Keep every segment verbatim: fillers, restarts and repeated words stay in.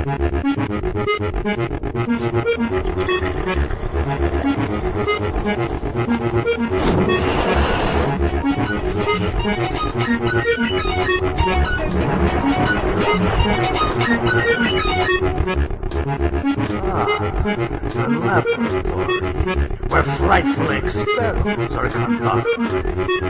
A laboratory where frightful experiments are conducted.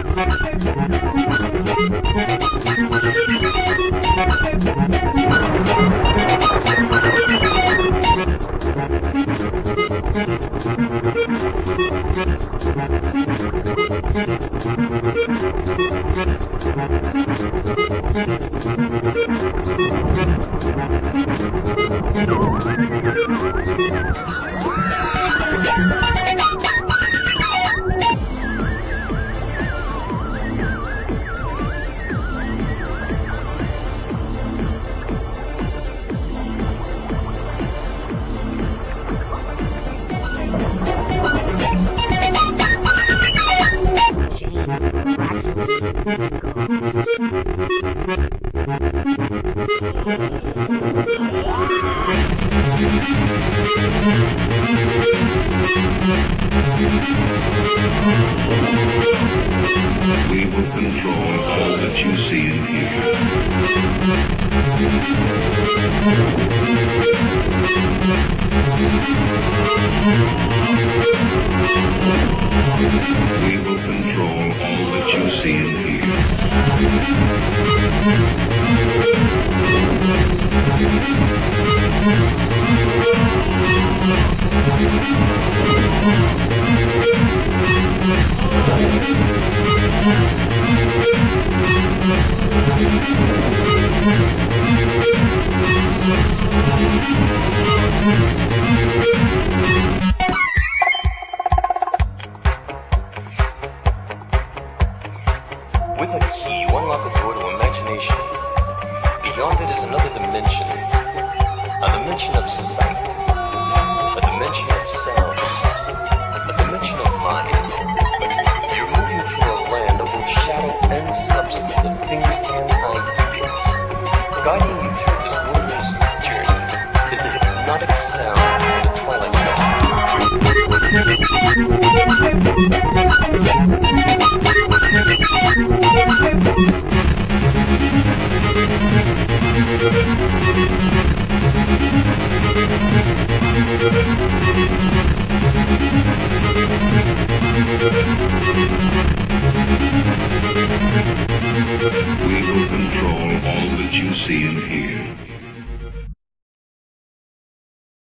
We will control all that you see and hear. We will control all that you see and hear. With a key, you unlock a door to imagination. Beyond it is another dimension. A dimension of sight. A dimension of sound. A dimension of mind. You're moving through a land of both shadow and substance, of things and ideas. Guiding you through this wondrous journey is the hypnotic sound